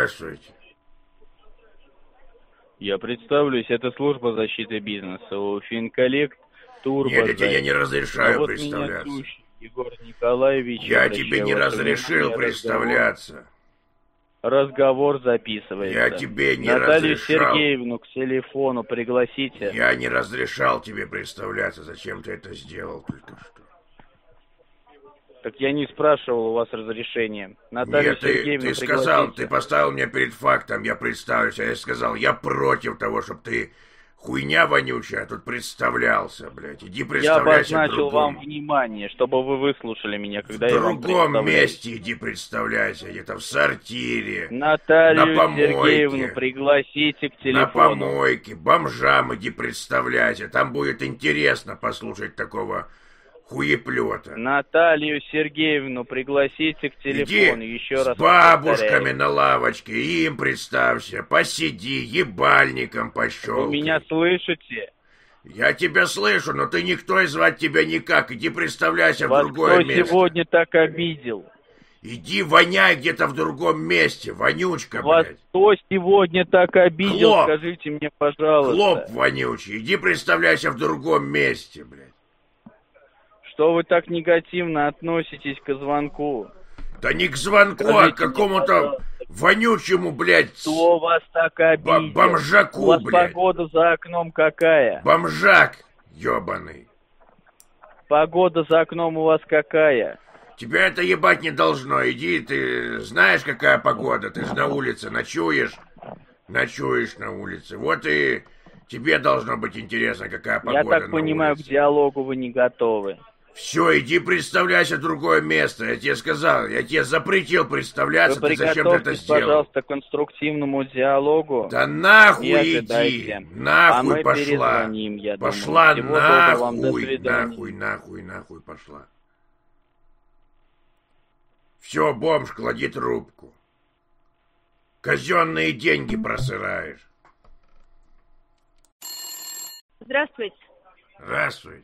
Здравствуйте. Я представлюсь, это служба защиты бизнеса, у Финколлект, Турбо. Нет, я тебе не разрешаю вот представляться. Меня Сущий Егор Николаевич. Я тебе не разрешил представляться. Разговор записывается. Я тебе не Наталью разрешал. Сергеевну к телефону пригласите. Я не разрешал тебе представляться. Зачем ты это сделал только что? Так я не спрашивал у вас разрешения. Наталью Нет, Сергеевну ты сказал, ты поставил меня перед фактом, я представлюсь, а я сказал, я против того, чтобы ты хуйня вонючая, тут представлялся, блядь. Иди представляйся Я обозначил вам внимание, чтобы вы выслушали меня, когда в я вам другом месте иди представляйся, где-то в сортире, Наталью на помойке, Сергеевну пригласите к телефону. На помойке, бомжам иди представляйся, там будет интересно послушать такого хуеплета. Наталью Сергеевну пригласите к телефону, иди еще раз с бабушками повторяю. на лавочке, им представься, посиди, ебальником пощелкай. Вы меня слышите? Я тебя слышу, но ты никто и звать тебя никак. Иди представляйся Вас в другое кто место. сегодня так обидел? Иди воняй где-то в другом месте, вонючка, Вас блядь. кто сегодня так обидел? Хлоп. Скажите мне, пожалуйста. Хлоп вонючий, иди представляйся в другом месте, блядь. Что вы так негативно относитесь к звонку? Да не к звонку, а к какому-то вонючему, блядь. Кто вас так обидел? Бомжаку, у вас блядь. Погода за окном какая? Бомжак, ёбаный. Погода за окном у вас какая? Тебя это ебать не должно. Иди, ты знаешь, какая погода? Ты же на улице ночуешь. Ночуешь на улице. Вот и тебе должно быть интересно, какая погода на улице. Я так понимаю, к диалогу вы не готовы. Все, иди представляйся в другое место. Я тебе сказал, я тебе запретил представляться. Вы ты зачем ты это сделал? Пожалуйста, к конструктивному диалогу. Да нахуй иди. Нахуй пошла. Перезвоним, я пошла думаю. нахуй. Нахуй пошла. Все, бомж, клади трубку. Казенные деньги просыраешь. Здравствуйте. Здравствуйте.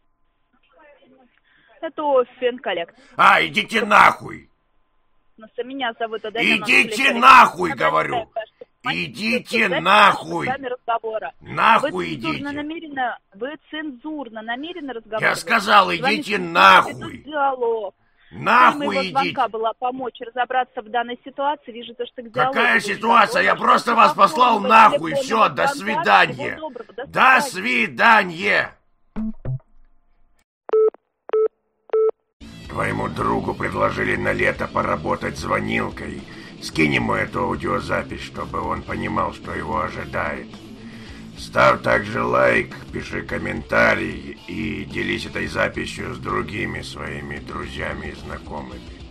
Это Финколлект. Идите нахуй. Меня зовут Идите нахуй, говорю. Идите нахуй. Нахуй идите. Вы цензурно намеренно разговариваете. Я сказал, идите нахуй. Диалог. Нахуй моего идите. звонка была помочь разобраться в данной ситуации. Вижу, что к диалогу. Какая ситуация? Я просто вас послал нахуй. Все, до свидания. До свидания. Твоему другу предложили на лето поработать звонилкой. Скинь ему эту аудиозапись, чтобы он понимал, что его ожидает. Ставь также лайк, пиши комментарий и делись этой записью с другими своими друзьями и знакомыми.